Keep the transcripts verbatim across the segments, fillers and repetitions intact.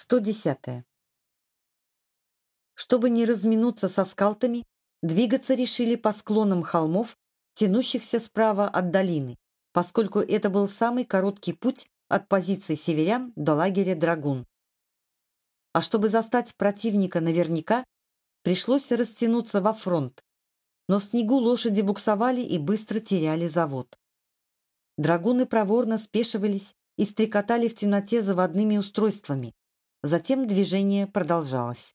сто десятое. Чтобы не разминуться со скаутами, двигаться решили по склонам холмов, тянущихся справа от долины, поскольку это был самый короткий путь от позиции северян до лагеря драгун. А чтобы застать противника наверняка, пришлось растянуться во фронт, но в снегу лошади буксовали и быстро теряли завод. Драгуны проворно спешивались и стрекотали в темноте заводными устройствами. Затем движение продолжалось.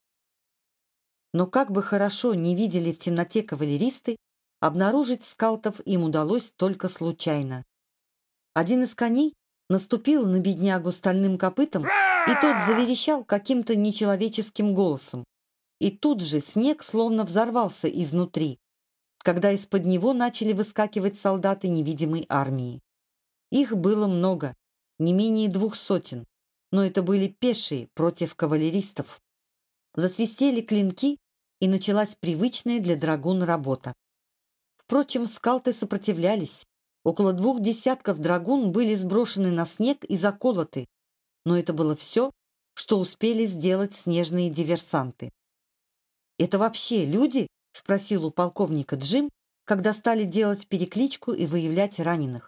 Но как бы хорошо не видели в темноте кавалеристы, обнаружить скаутов им удалось только случайно. Один из коней наступил на беднягу стальным копытом, и тот заверещал каким-то нечеловеческим голосом. И тут же снег словно взорвался изнутри, когда из-под него начали выскакивать солдаты невидимой армии. Их было много, не менее двух сотен, но это были пешие против кавалеристов. Засвистели клинки, и началась привычная для драгун работа. Впрочем, скауты сопротивлялись. Около двух десятков драгун были сброшены на снег и заколоты, но это было все, что успели сделать снежные диверсанты. «Это вообще люди?» — спросил у полковника Джим, когда стали делать перекличку и выявлять раненых.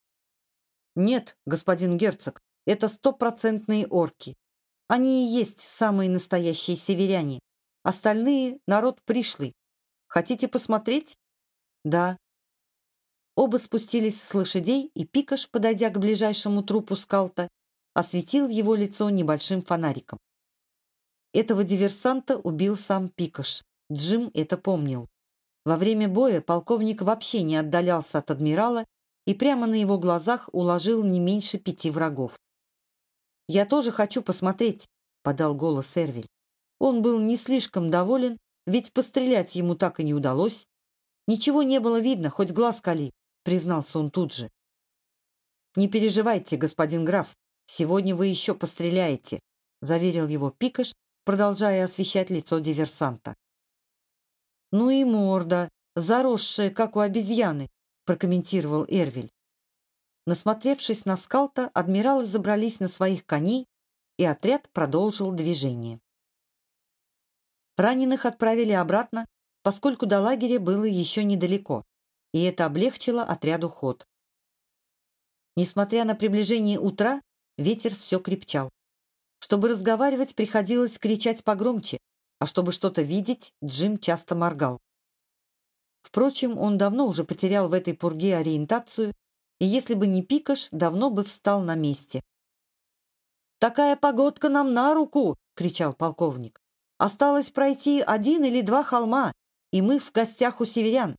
«Нет, господин герцог, это стопроцентные орки. Они и есть самые настоящие северяне. Остальные — народ пришлый. Хотите посмотреть?» «Да». Оба спустились с лошадей, и Пикаш, подойдя к ближайшему трупу скаута, осветил его лицо небольшим фонариком. Этого диверсанта убил сам Пикаш. Джим это помнил. Во время боя полковник вообще не отдалялся от адмирала и прямо на его глазах уложил не меньше пяти врагов. «Я тоже хочу посмотреть», — подал голос Эрвиль. Он был не слишком доволен, ведь пострелять ему так и не удалось. «Ничего не было видно, хоть глаз кали», — признался он тут же. «Не переживайте, господин граф, сегодня вы еще постреляете», — заверил его Пикаш, продолжая освещать лицо диверсанта. «Ну и морда, заросшая, как у обезьяны», — прокомментировал Эрвиль. Насмотревшись на скаута, адмиралы забрались на своих коней, и отряд продолжил движение. Раненых отправили обратно, поскольку до лагеря было еще недалеко, и это облегчило отряду ход. Несмотря на приближение утра, ветер все крепчал. Чтобы разговаривать, приходилось кричать погромче, а чтобы что-то видеть, Джим часто моргал. Впрочем, он давно уже потерял в этой пурге ориентацию, и если бы не Пикаш, давно бы встал на месте. «Такая погодка нам на руку!» — кричал полковник. «Осталось пройти один или два холма, и мы в гостях у северян».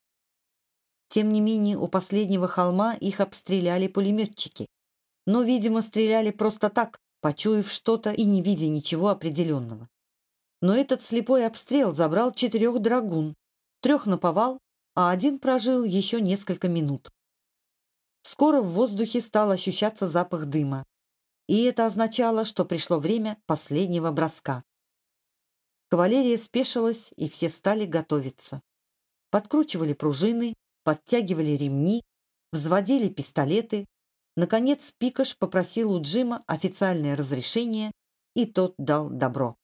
Тем не менее, у последнего холма их обстреляли пулеметчики. Но, видимо, стреляли просто так, почуяв что-то и не видя ничего определенного. Но этот слепой обстрел забрал четырех драгун, трех наповал, а один прожил еще несколько минут. Скоро в воздухе стал ощущаться запах дыма, и это означало, что пришло время последнего броска. Кавалерия спешилась, и все стали готовиться. Подкручивали пружины, подтягивали ремни, взводили пистолеты. Наконец Пикаш попросил у Джима официальное разрешение, и тот дал добро.